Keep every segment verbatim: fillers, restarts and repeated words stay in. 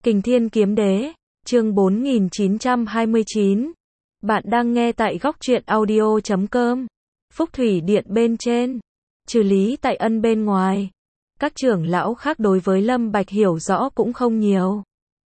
Kình Thiên Kiếm Đế, chương bốn nghìn chín trăm hai mươi chín. Bạn đang nghe tại góc truyện audio chấm com. Phúc Thủy Điện bên trên, trừ Lý Tại Ân bên ngoài, các trưởng lão khác đối với Lâm Bạch hiểu rõ cũng không nhiều,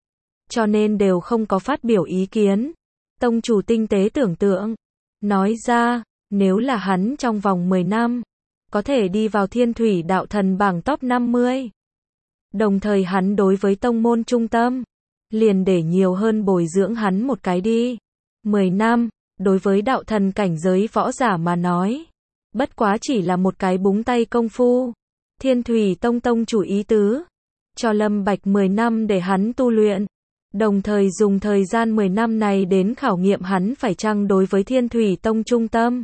cho nên đều không có phát biểu ý kiến. Tông chủ tinh tế tưởng tượng, nói ra, nếu là hắn trong vòng mười năm, có thể đi vào Thiên Thủy Đạo Thần bảng top năm mươi. Đồng thời hắn đối với tông môn trung tâm, liền để nhiều hơn bồi dưỡng hắn một cái đi. mười năm, đối với đạo thần cảnh giới võ giả mà nói, bất quá chỉ là một cái búng tay công phu. Thiên Thủy Tông tông chủ ý tứ, cho Lâm Bạch mười năm để hắn tu luyện, đồng thời dùng thời gian mười năm này đến khảo nghiệm hắn phải chăng đối với Thiên Thủy Tông trung tâm.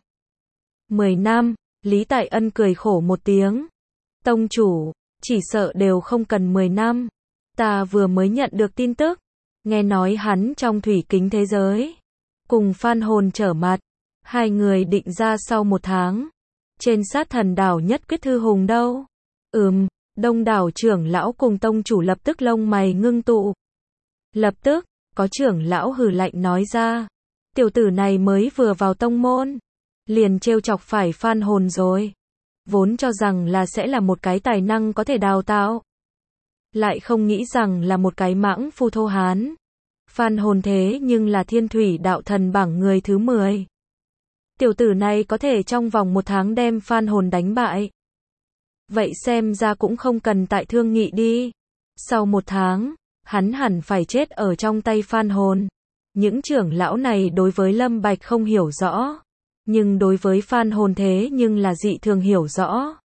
mười năm, Lý Tại Ân cười khổ một tiếng. Tông chủ, chỉ sợ đều không cần mười năm. Ta vừa mới nhận được tin tức, nghe nói hắn trong thủy kính thế giới, cùng Phan Hồn trở mặt, hai người định ra sau một tháng, trên sát thần đảo nhất quyết thư hùng đâu. Ừm, đông đảo trưởng lão cùng tông chủ lập tức lông mày ngưng tụ. Lập tức, có trưởng lão hừ lạnh nói ra, tiểu tử này mới vừa vào tông môn, liền trêu chọc phải Phan Hồn rồi. Vốn cho rằng là sẽ là một cái tài năng có thể đào tạo, lại không nghĩ rằng là một cái mãng phu thô hán. Phan Hồn thế nhưng là Thiên Thủy Đạo Thần bảng người thứ mười. Tiểu tử này có thể trong vòng một tháng đem Phan Hồn đánh bại. Vậy xem ra cũng không cần tại thương nghị đi. Sau một tháng, hắn hẳn phải chết ở trong tay Phan Hồn. Những trưởng lão này đối với Lâm Bạch không hiểu rõ, nhưng đối với Phan Hồn thế nhưng là dị thường hiểu rõ.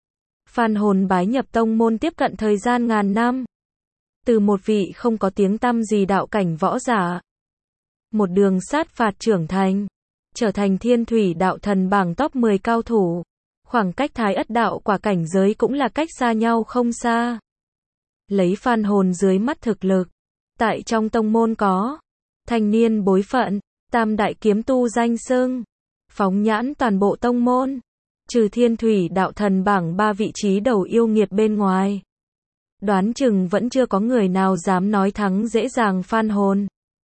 Phan Hồn bái nhập tông môn tiếp cận thời gian ngàn năm, từ một vị không có tiếng tăm gì đạo cảnh võ giả, một đường sát phạt trưởng thành, trở thành Thiên Thủy Đạo Thần bảng top mười cao thủ. Khoảng cách Thái Ất đạo quả cảnh giới cũng là cách xa nhau không xa. Lấy Phan Hồn dưới mắt thực lực, tại trong tông môn có thanh niên bối phận, tam đại kiếm tu danh xưng, phóng nhãn toàn bộ tông môn, trừ Thiên Thủy Đạo Thần bảng ba vị trí đầu yêu nghiệt bên ngoài, đoán chừng vẫn chưa có người nào dám nói thắng dễ dàng Phan Hồn.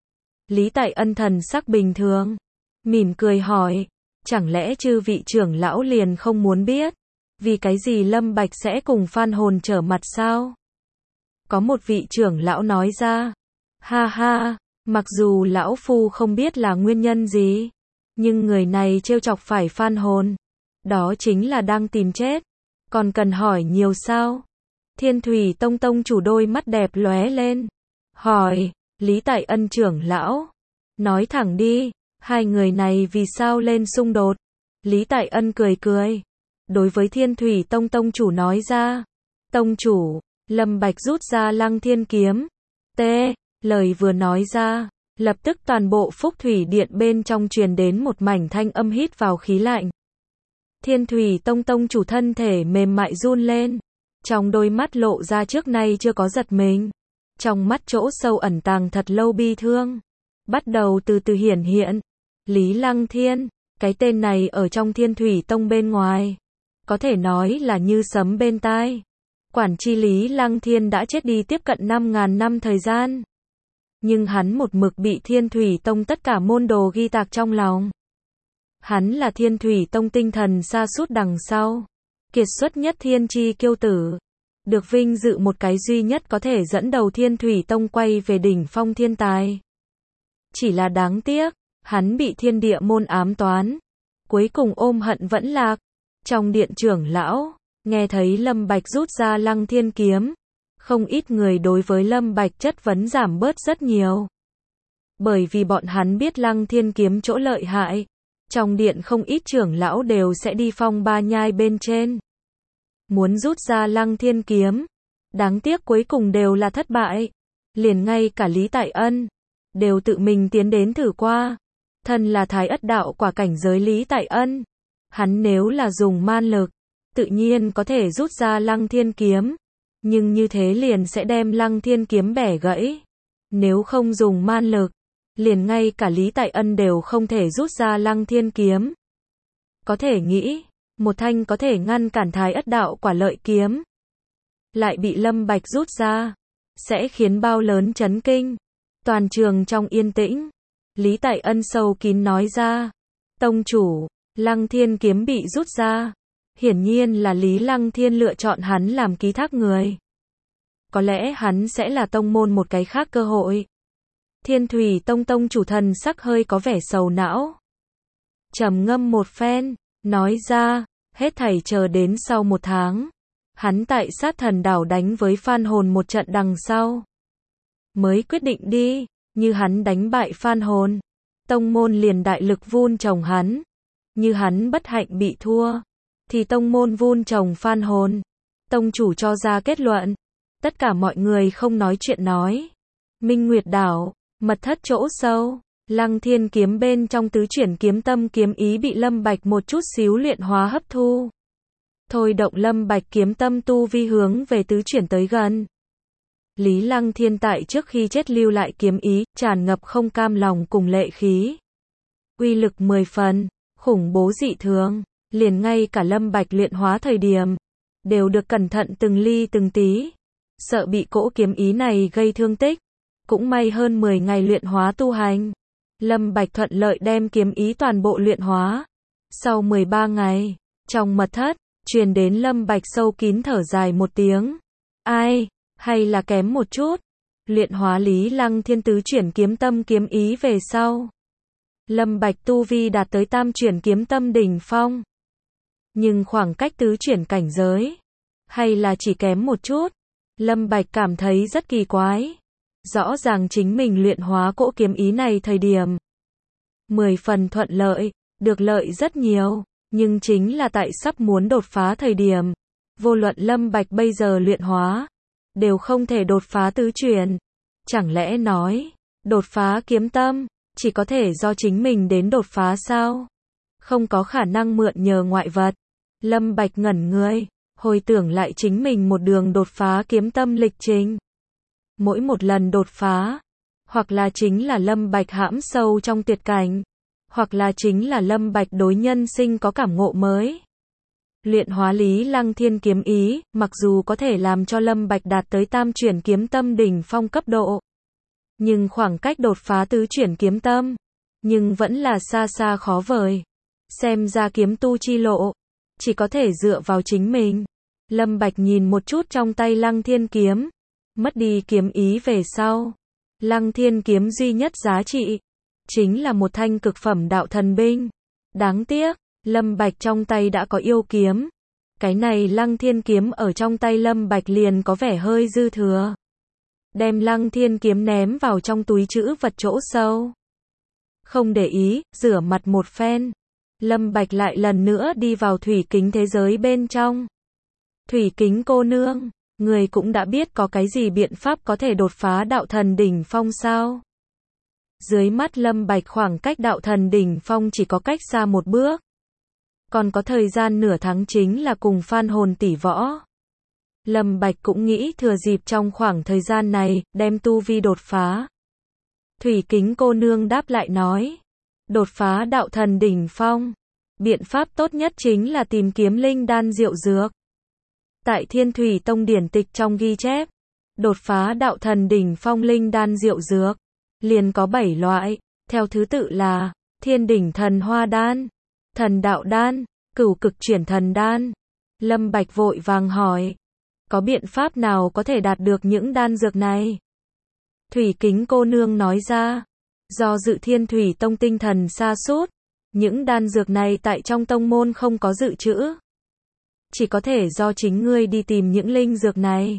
Lý Tại Ân thần sắc bình thường, mỉm cười hỏi, chẳng lẽ chư vị trưởng lão liền không muốn biết, vì cái gì Lâm Bạch sẽ cùng Phan Hồn trở mặt sao? Có một vị trưởng lão nói ra, ha ha, mặc dù lão phu không biết là nguyên nhân gì, nhưng người này trêu chọc phải Phan Hồn, đó chính là đang tìm chết, còn cần hỏi nhiều sao? Thiên Thủy Tông tông chủ đôi mắt đẹp lóe lên, hỏi, Lý Tại Ân trưởng lão, nói thẳng đi, hai người này vì sao lên xung đột? Lý Tại Ân cười cười, đối với Thiên Thủy Tông tông chủ nói ra, tông chủ, Lâm Bạch rút ra Lăng Thiên kiếm. T, lời vừa nói ra, lập tức toàn bộ Phúc Thủy Điện bên trong truyền đến một mảnh thanh âm hít vào khí lạnh. Thiên Thủy Tông tông chủ thân thể mềm mại run lên, trong đôi mắt lộ ra trước nay chưa có giật mình, trong mắt chỗ sâu ẩn tàng thật lâu bi thương, bắt đầu từ từ hiển hiện. Lý Lăng Thiên, cái tên này ở trong Thiên Thủy Tông bên ngoài, có thể nói là như sấm bên tai. Quản chi Lý Lăng Thiên đã chết đi tiếp cận năm ngàn năm thời gian, nhưng hắn một mực bị Thiên Thủy Tông tất cả môn đồ ghi tạc trong lòng. Hắn là Thiên Thủy Tông tinh thần sa sút đằng sau, kiệt xuất nhất thiên chi kiêu tử, được vinh dự một cái duy nhất có thể dẫn đầu Thiên Thủy Tông quay về đỉnh phong thiên tài. Chỉ là đáng tiếc, hắn bị thiên địa môn ám toán, cuối cùng ôm hận vẫn lạc. Trong điện trưởng lão, nghe thấy Lâm Bạch rút ra Lăng Thiên kiếm, không ít người đối với Lâm Bạch chất vấn giảm bớt rất nhiều. Bởi vì bọn hắn biết Lăng Thiên kiếm chỗ lợi hại, trong điện không ít trưởng lão đều sẽ đi phong ba nhai bên trên, muốn rút ra Lăng Thiên kiếm, đáng tiếc cuối cùng đều là thất bại. Liền ngay cả Lý Tại Ân đều tự mình tiến đến thử qua. Thân là Thái Ất đạo quả cảnh giới Lý Tại Ân, hắn nếu là dùng man lực, tự nhiên có thể rút ra Lăng Thiên kiếm, nhưng như thế liền sẽ đem Lăng Thiên kiếm bẻ gãy. Nếu không dùng man lực, liền ngay cả Lý Tại Ân đều không thể rút ra Lăng Thiên kiếm. Có thể nghĩ, một thanh có thể ngăn cản Thái Ất đạo quả lợi kiếm, lại bị Lâm Bạch rút ra. sẽ khiến bao lớn chấn kinh. Toàn trường trong yên tĩnh. Lý Tại Ân sâu kín nói ra. Tông chủ, Lăng Thiên kiếm bị rút ra. Hiển nhiên là Lý Lăng Thiên lựa chọn hắn làm ký thác người. Có lẽ hắn sẽ là tông môn một cái khác cơ hội. Thiên Thủy Tông tông chủ thần sắc hơi có vẻ sầu não. Trầm ngâm một phen, nói ra, hết thảy chờ đến sau một tháng. Hắn tại Sát Thần Đảo đánh với Phan Hồn một trận đằng sau. Mới quyết định đi, như hắn đánh bại Phan Hồn. Tông môn liền đại lực vun trồng hắn. Như hắn bất hạnh bị thua. Thì tông môn vun trồng Phan Hồn. Tông chủ cho ra kết luận. Tất cả mọi người không nói chuyện nói. Minh Nguyệt Đảo, mật thất chỗ sâu. Lăng Thiên kiếm bên trong tứ chuyển kiếm tâm kiếm ý bị Lâm Bạch một chút xíu luyện hóa hấp thu. Thôi động Lâm Bạch kiếm tâm tu vi hướng về tứ chuyển tới gần. Lý Lăng Thiên tại trước khi chết lưu lại kiếm ý, tràn ngập không cam lòng cùng lệ khí. Uy lực mười phần, khủng bố dị thường, liền ngay cả Lâm Bạch luyện hóa thời điểm, đều được cẩn thận từng ly từng tí. Sợ bị cỗ kiếm ý này gây thương tích. Cũng may hơn mười ngày luyện hóa tu hành. Lâm Bạch thuận lợi đem kiếm ý toàn bộ luyện hóa. Sau mười ba ngày, trong mật thất, truyền đến Lâm Bạch sâu kín thở dài một tiếng. Ai, hay là kém một chút. Luyện hóa Lý Lăng Thiên tứ chuyển kiếm tâm kiếm ý về sau. Lâm Bạch tu vi đạt tới tam chuyển kiếm tâm đỉnh phong. Nhưng khoảng cách tứ chuyển cảnh giới, hay là chỉ kém một chút. Lâm Bạch cảm thấy rất kỳ quái. Rõ ràng chính mình luyện hóa cỗ kiếm ý này thời điểm mười phần thuận lợi, được lợi rất nhiều, nhưng chính là tại sắp muốn đột phá thời điểm, vô luận Lâm Bạch bây giờ luyện hóa, đều không thể đột phá tứ chuyển. Chẳng lẽ nói, đột phá kiếm tâm, chỉ có thể do chính mình đến đột phá sao? Không có khả năng mượn nhờ ngoại vật. Lâm Bạch ngẩn người, hồi tưởng lại chính mình một đường đột phá kiếm tâm lịch trình. Mỗi một lần đột phá, hoặc là chính là Lâm Bạch hãm sâu trong tuyệt cảnh, hoặc là chính là Lâm Bạch đối nhân sinh có cảm ngộ mới. Luyện hóa Lý Lăng Thiên kiếm ý, mặc dù có thể làm cho Lâm Bạch đạt tới tam chuyển kiếm tâm đỉnh phong cấp độ, nhưng khoảng cách đột phá tứ chuyển kiếm tâm, nhưng vẫn là xa xa khó vời. Xem ra kiếm tu chi lộ, chỉ có thể dựa vào chính mình. Lâm Bạch nhìn một chút trong tay Lăng Thiên kiếm. Mất đi kiếm ý về sau, Lăng Thiên kiếm duy nhất giá trị chính là một thanh cực phẩm đạo thần binh. Đáng tiếc, Lâm Bạch trong tay đã có yêu kiếm. Cái này Lăng Thiên kiếm ở trong tay Lâm Bạch liền có vẻ hơi dư thừa. Đem Lăng Thiên kiếm ném vào trong túi trữ vật chỗ sâu. Không để ý, rửa mặt một phen. Lâm Bạch lại lần nữa đi vào thủy kính thế giới bên trong. Thủy kính cô nương, người cũng đã biết có cái gì biện pháp có thể đột phá đạo thần đỉnh phong sao? Dưới mắt Lâm Bạch khoảng cách đạo thần đỉnh phong chỉ có cách xa một bước. Còn có thời gian nửa tháng chính là cùng Phan Hồn tỷ võ. Lâm Bạch cũng nghĩ thừa dịp trong khoảng thời gian này, đem tu vi đột phá. Thủy kính cô nương đáp lại nói. Đột phá đạo thần đỉnh phong. Biện pháp tốt nhất chính là tìm kiếm linh đan diệu dược. Tại Thiên Thủy Tông điển tịch trong ghi chép, đột phá đạo thần đỉnh phong linh đan diệu dược, liền có bảy loại, theo thứ tự là Thiên đỉnh thần hoa đan, thần đạo đan, cửu cực chuyển thần đan. Lâm Bạch vội vàng hỏi, có biện pháp nào có thể đạt được những đan dược này? Thủy kính cô nương nói ra, do dự Thiên Thủy Tông tinh thần sa sút, những đan dược này tại trong tông môn không có dự trữ. Chỉ có thể do chính ngươi đi tìm những linh dược này.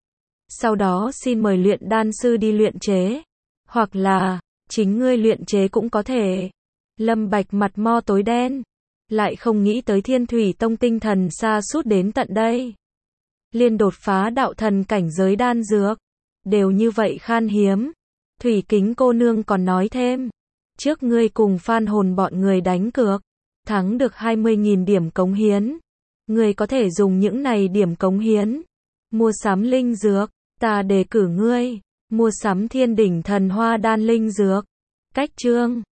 Sau đó xin mời luyện đan sư đi luyện chế. Hoặc là, chính ngươi luyện chế cũng có thể. Lâm Bạch mặt mo tối đen. Lại không nghĩ tới Thiên Thủy Tông tinh thần sa sút đến tận đây. Liên đột phá đạo thần cảnh giới đan dược. Đều như vậy khan hiếm. Thủy kính cô nương còn nói thêm. Trước ngươi cùng Phan Hồn bọn người đánh cược. Thắng được hai mươi nghìn điểm cống hiến. Ngươi có thể dùng những này điểm cống hiến. Mua sắm linh dược. Ta đề cử ngươi. Mua sắm Thiên đỉnh thần hoa đan linh dược. Cách chương